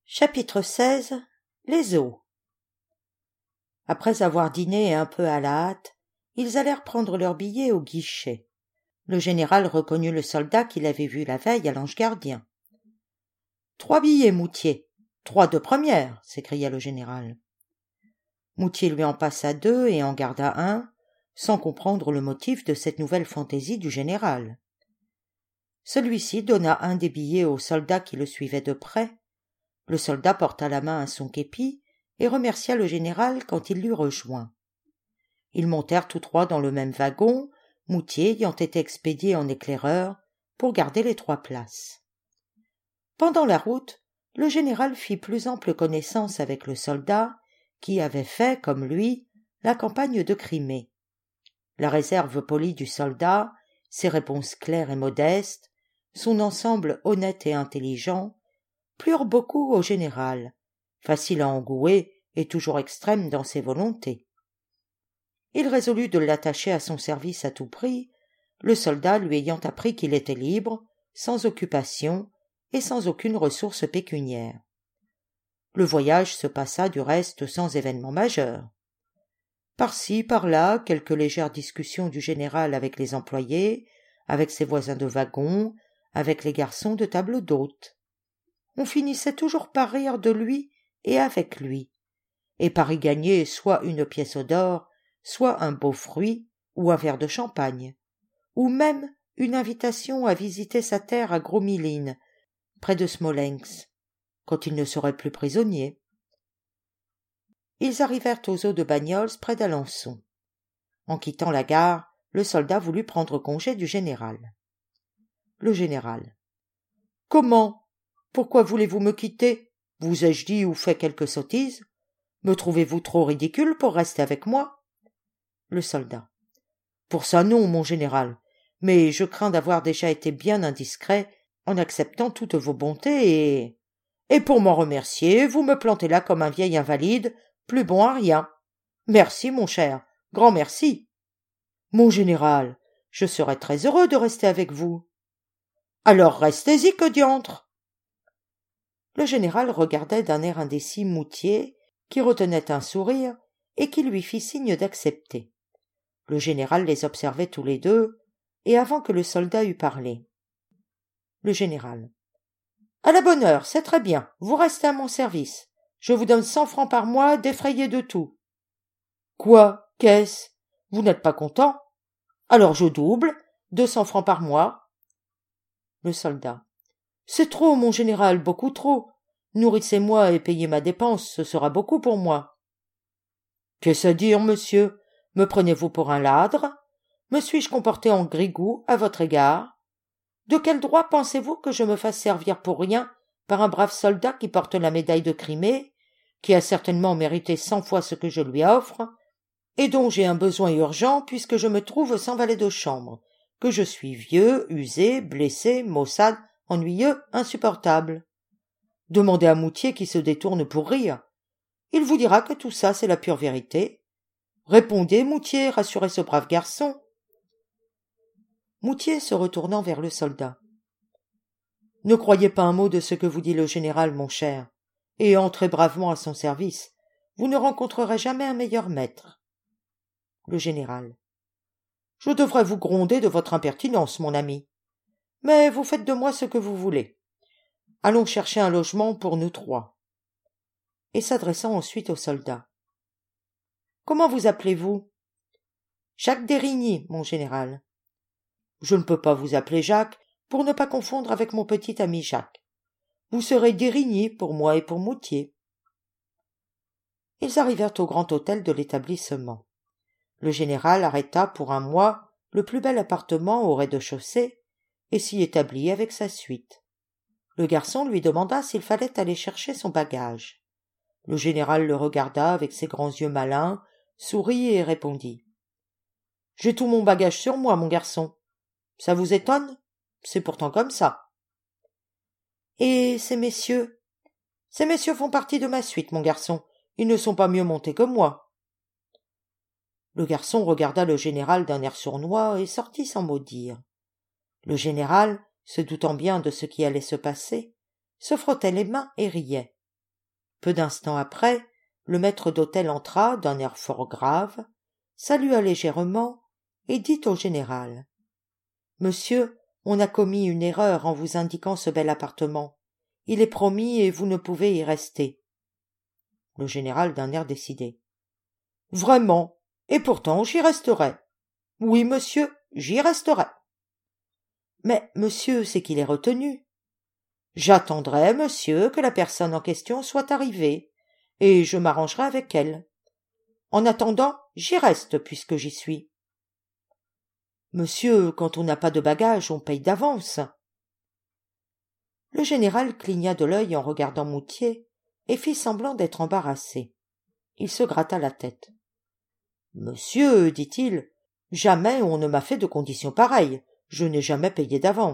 Chapitre 16. Les eaux. Après avoir dîné un peu à la hâte, ils allèrent prendre leurs billets au guichet. Le général reconnut le soldat qu'il avait vu la veille à l'Ange gardien. « 3 billets, Moutier. 3 de première, s'écria le général. Moutier lui en passa 2 et en garda un, sans comprendre le motif de cette nouvelle fantaisie du général. Celui-ci donna un des billets au soldat qui le suivait de près. Le soldat porta la main à son képi et remercia le général quand il l'eut rejoint. Ils montèrent tous trois dans le même wagon, Moutier ayant été expédié en éclaireur pour garder les 3 places. Pendant la route, le général fit plus ample connaissance avec le soldat qui avait fait, comme lui, la campagne de Crimée. La réserve polie du soldat, ses réponses claires et modestes, son ensemble honnête et intelligent, plurent beaucoup au général, facile à engouer et toujours extrême dans ses volontés. Il résolut de l'attacher à son service à tout prix, le soldat lui ayant appris qu'il était libre, sans occupation et sans aucune ressource pécuniaire. Le voyage se passa du reste sans événement majeur. Par-ci, par-là, quelques légères discussions du général avec les employés, avec ses voisins de wagon, avec les garçons de table d'hôte. On finissait toujours par rire de lui et avec lui, et par y gagner soit une pièce d'or, soit un beau fruit ou un verre de champagne, ou même une invitation à visiter sa terre à Gromilines, près de Smolensk, quand il ne serait plus prisonnier. Ils arrivèrent aux eaux de Bagnols près d'Alençon. En quittant la gare, le soldat voulut prendre congé du général. Le général. « Comment ? Pourquoi voulez-vous me quitter ? Vous ai-je dit ou fait quelque sottise ? Me trouvez-vous trop ridicule pour rester avec moi ? » Le soldat. « Pour ça non, mon général, mais je crains d'avoir déjà été bien indiscret en acceptant toutes vos bontés et pour m'en remercier, vous me plantez là comme un vieil invalide, plus bon à rien. Merci, mon cher, grand merci. Mon général, je serais très heureux de rester avec vous. Alors restez-y, que diantre !» Le général regardait d'un air indécis Moutier, qui retenait un sourire et qui lui fit signe d'accepter. Le général les observait tous les deux, et avant que le soldat eût parlé. Le général. « À la bonne heure, c'est très bien, vous restez à mon service. Je vous donne 100 francs par mois, défrayés de tout. »« Quoi ? Qu'est-ce ? Vous n'êtes pas content ? Alors je double, 200 francs par mois. » Le soldat. « C'est trop, mon général, beaucoup trop. Nourrissez-moi et payez ma dépense, ce sera beaucoup pour moi. »« Qu'est-ce à dire, monsieur ? Me prenez-vous pour un ladre ? Me suis-je comporté en grigou à votre égard ? De quel droit pensez-vous que je me fasse servir pour rien par un brave soldat qui porte la médaille de Crimée, qui a certainement mérité 100 fois ce que je lui offre, et dont j'ai un besoin urgent puisque je me trouve sans valet de chambre, que je suis vieux, usé, blessé, maussade, ennuyeux, insupportable. Demandez à Moutier qui se détourne pour rire. Il vous dira que tout ça, c'est la pure vérité. Répondez, Moutier, rassurez ce brave garçon. » Moutier se retournant vers le soldat. « Ne croyez pas un mot de ce que vous dit le général, mon cher, et entrez bravement à son service. Vous ne rencontrerez jamais un meilleur maître. » Le général. « Je devrais vous gronder de votre impertinence, mon ami. Mais vous faites de moi ce que vous voulez. Allons chercher un logement pour nous 3. » Et s'adressant ensuite au soldat. « Comment vous appelez-vous ? » ?»« Jacques Dérigny, mon général. »« Je ne peux pas vous appeler Jacques pour ne pas confondre avec mon petit ami Jacques. Vous serez Dérigny pour moi et pour Moutier. » Ils arrivèrent au grand hôtel de l'établissement. Le général arrêta pour un mois le plus bel appartement au rez-de-chaussée et s'y établit avec sa suite. Le garçon lui demanda s'il fallait aller chercher son bagage. Le général le regarda avec ses grands yeux malins, sourit et répondit. « J'ai tout mon bagage sur moi, mon garçon. Ça vous étonne ? C'est pourtant comme ça. »« Et ces messieurs ? » ?»« Ces messieurs font partie de ma suite, mon garçon. Ils ne sont pas mieux montés que moi. » Le garçon regarda le général d'un air sournois et sortit sans mot dire. Le général, se doutant bien de ce qui allait se passer, se frottait les mains et riait. Peu d'instants après, le maître d'hôtel entra d'un air fort grave, salua légèrement et dit au général: « Monsieur, on a commis une erreur en vous indiquant ce bel appartement. Il est promis et vous ne pouvez y rester. » Le général d'un air décidé: « Vraiment, et pourtant j'y resterai. Oui, monsieur, j'y resterai. »« Mais, monsieur, c'est qu'il est retenu. »« J'attendrai, monsieur, que la personne en question soit arrivée, et je m'arrangerai avec elle. En attendant, j'y reste puisque j'y suis. »« Monsieur, quand on n'a pas de bagages, on paye d'avance. » Le général cligna de l'œil en regardant Moutier et fit semblant d'être embarrassé. Il se gratta la tête. « Monsieur, dit-il, jamais on ne m'a fait de conditions pareilles. Je n'ai jamais payé d'avance. »«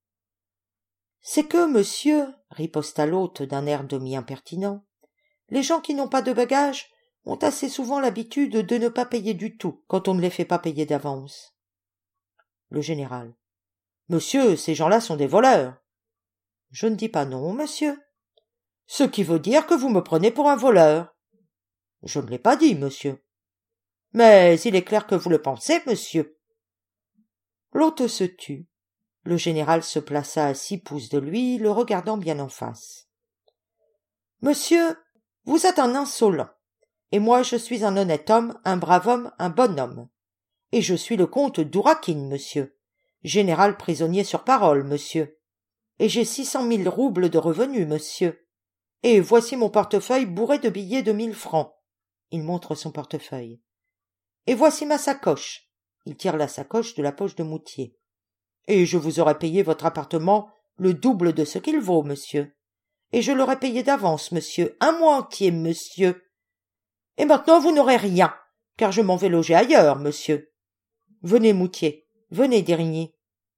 C'est que, monsieur, riposta l'hôte d'un air demi-impertinent, les gens qui n'ont pas de bagages ont assez souvent l'habitude de ne pas payer du tout quand on ne les fait pas payer d'avance. » Le général: « Monsieur, ces gens-là sont des voleurs. »« Je ne dis pas non, monsieur. »« Ce qui veut dire que vous me prenez pour un voleur. »« Je ne l'ai pas dit, monsieur. »« Mais il est clair que vous le pensez, monsieur. » L'hôte se tut. Le général se plaça à 6 pouces de lui, le regardant bien en face. « Monsieur, vous êtes un insolent, et moi je suis un honnête homme, un brave homme, un bon homme. Et je suis le comte d'Ourakine, monsieur, général prisonnier sur parole, monsieur. Et j'ai 600 000 roubles de revenus, monsieur. Et voici mon portefeuille bourré de billets de 1000 francs. » Il montre son portefeuille. « Et voici ma sacoche. » Il tire la sacoche de la poche de Moutier. « Et je vous aurais payé votre appartement le double de ce qu'il vaut, monsieur. Et je l'aurais payé d'avance, monsieur, un mois entier, monsieur. Et maintenant vous n'aurez rien, car je m'en vais loger ailleurs, monsieur. Venez, Moutier, venez, Dirigny. »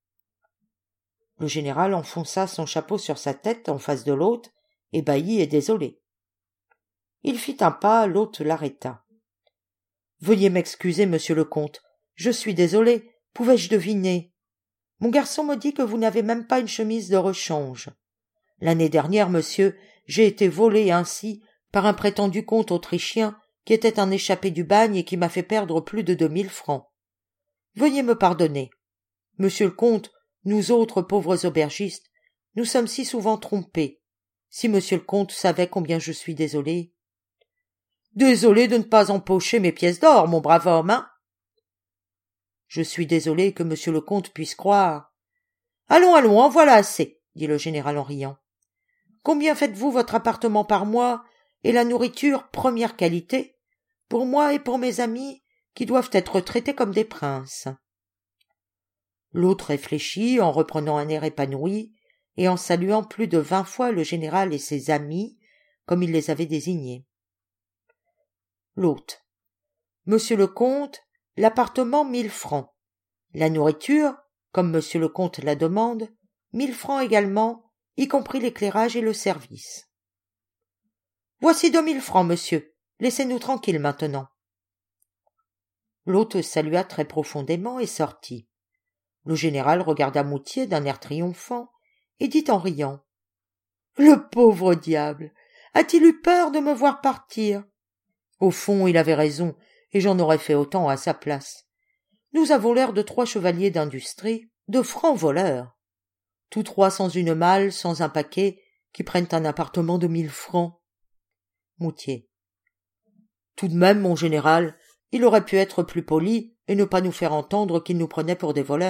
Le général enfonça son chapeau sur sa tête en face de l'hôte, ébahi et désolé. Il fit un pas, l'hôte l'arrêta. « Veuillez m'excuser, monsieur le comte, je suis désolé, pouvais-je deviner? Mon garçon me dit que vous n'avez même pas une chemise de rechange. L'année dernière, monsieur, j'ai été volé ainsi par un prétendu comte autrichien qui était un échappé du bagne et qui m'a fait perdre plus de 2000 francs. Veuillez me pardonner. Monsieur le comte, nous autres pauvres aubergistes, nous sommes si souvent trompés. Si monsieur le comte savait combien je suis désolé. »« Désolé de ne pas empocher mes pièces d'or, mon brave homme, hein ? » ?»« Je suis désolé que monsieur le comte puisse croire. »« Allons, allons, en voilà assez, » dit le général en riant. « Combien faites-vous votre appartement par mois et la nourriture première qualité, pour moi et pour mes amis qui doivent être traités comme des princes ?» L'autre réfléchit en reprenant un air épanoui et en saluant plus de 20 fois le général et ses amis comme il les avait désignés. L'hôte: « Monsieur le comte, l'appartement 1000 francs. La nourriture, comme monsieur le comte la demande, 1000 francs également, y compris l'éclairage et le service. »« Voici 2000 francs, monsieur. Laissez-nous tranquilles maintenant. » L'hôte salua très profondément et sortit. Le général regarda Moutier d'un air triomphant et dit en riant: « Le pauvre diable! A-t-il eu peur de me voir partir? Au fond, il avait raison, et j'en aurais fait autant à sa place. Nous avons l'air de 3 chevaliers d'industrie, de francs voleurs. Tous 3 sans une malle, sans un paquet, qui prennent un appartement de 1000 francs. » Moutier: « Tout de même, mon général, il aurait pu être plus poli et ne pas nous faire entendre qu'il nous prenait pour des voleurs. »«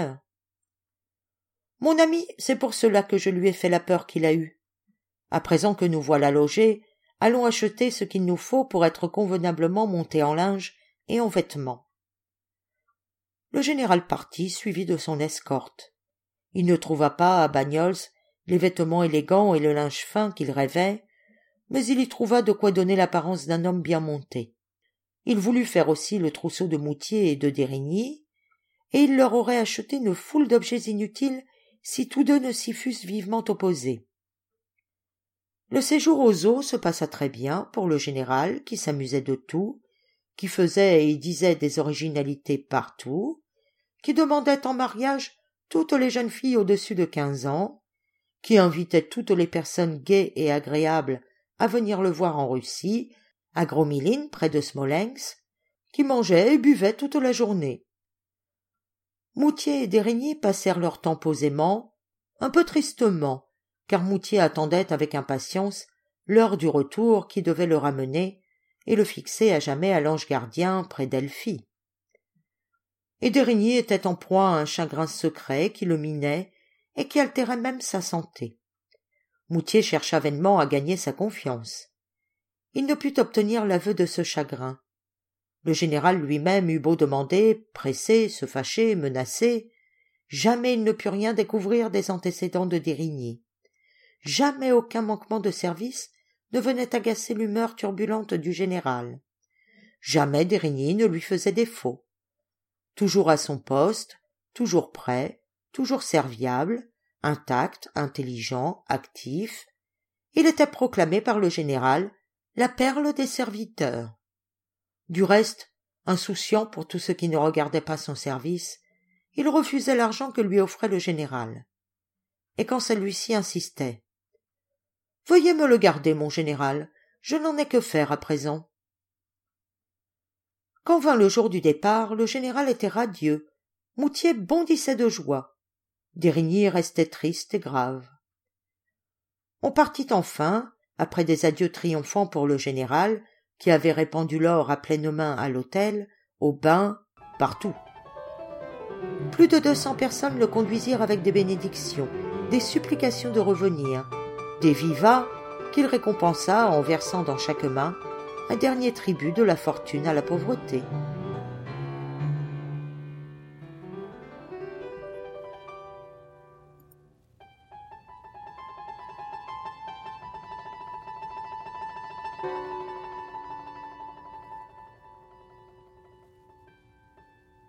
Mon ami, c'est pour cela que je lui ai fait la peur qu'il a eue. À présent que nous voilà logés, allons acheter ce qu'il nous faut pour être convenablement montés en linge et en vêtements. » Le général partit, suivi de son escorte. Il ne trouva pas à Bagnols les vêtements élégants et le linge fin qu'il rêvait, mais il y trouva de quoi donner l'apparence d'un homme bien monté. Il voulut faire aussi le trousseau de Moutier et de Dirigny, et il leur aurait acheté une foule d'objets inutiles si tous deux ne s'y fussent vivement opposés. Le séjour aux eaux se passa très bien pour le général qui s'amusait de tout, qui faisait et disait des originalités partout, qui demandait en mariage toutes les jeunes filles au-dessus de 15 ans, qui invitait toutes les personnes gaies et agréables à venir le voir en Russie, à Gromilin, près de Smolensk, qui mangeait et buvait toute la journée. Moutier et Dérigny passèrent leur temps posément, un peu tristement, car Moutier attendait avec impatience l'heure du retour qui devait le ramener et le fixer à jamais à l'ange gardien près d'Elphi. Et Dérigny était en proie à un chagrin secret qui le minait et qui altérait même sa santé. Moutier chercha vainement à gagner sa confiance. Il ne put obtenir l'aveu de ce chagrin. Le général lui-même eut beau demander, presser, se fâcher, menacer, jamais il ne put rien découvrir des antécédents de Dérigny. Jamais aucun manquement de service ne venait agacer l'humeur turbulente du général. Jamais Dérigny ne lui faisait défaut. Toujours à son poste, toujours prêt, toujours serviable, intact, intelligent, actif, il était proclamé par le général la perle des serviteurs. Du reste, insouciant pour tout ce qui ne regardait pas son service, il refusait l'argent que lui offrait le général. Et quand celui-ci insistait, « Veuillez me le garder, mon général, je n'en ai que faire à présent. » Quand vint le jour du départ, le général était radieux, Moutier bondissait de joie, Dérigny restait triste et grave. On partit enfin, après des adieux triomphants pour le général, qui avait répandu l'or à pleines mains à l'hôtel, au bain, partout. Plus de 200 personnes le conduisirent avec des bénédictions, des supplications de revenir, des vivats qu'il récompensa en versant dans chaque main un dernier tribut de la fortune à la pauvreté.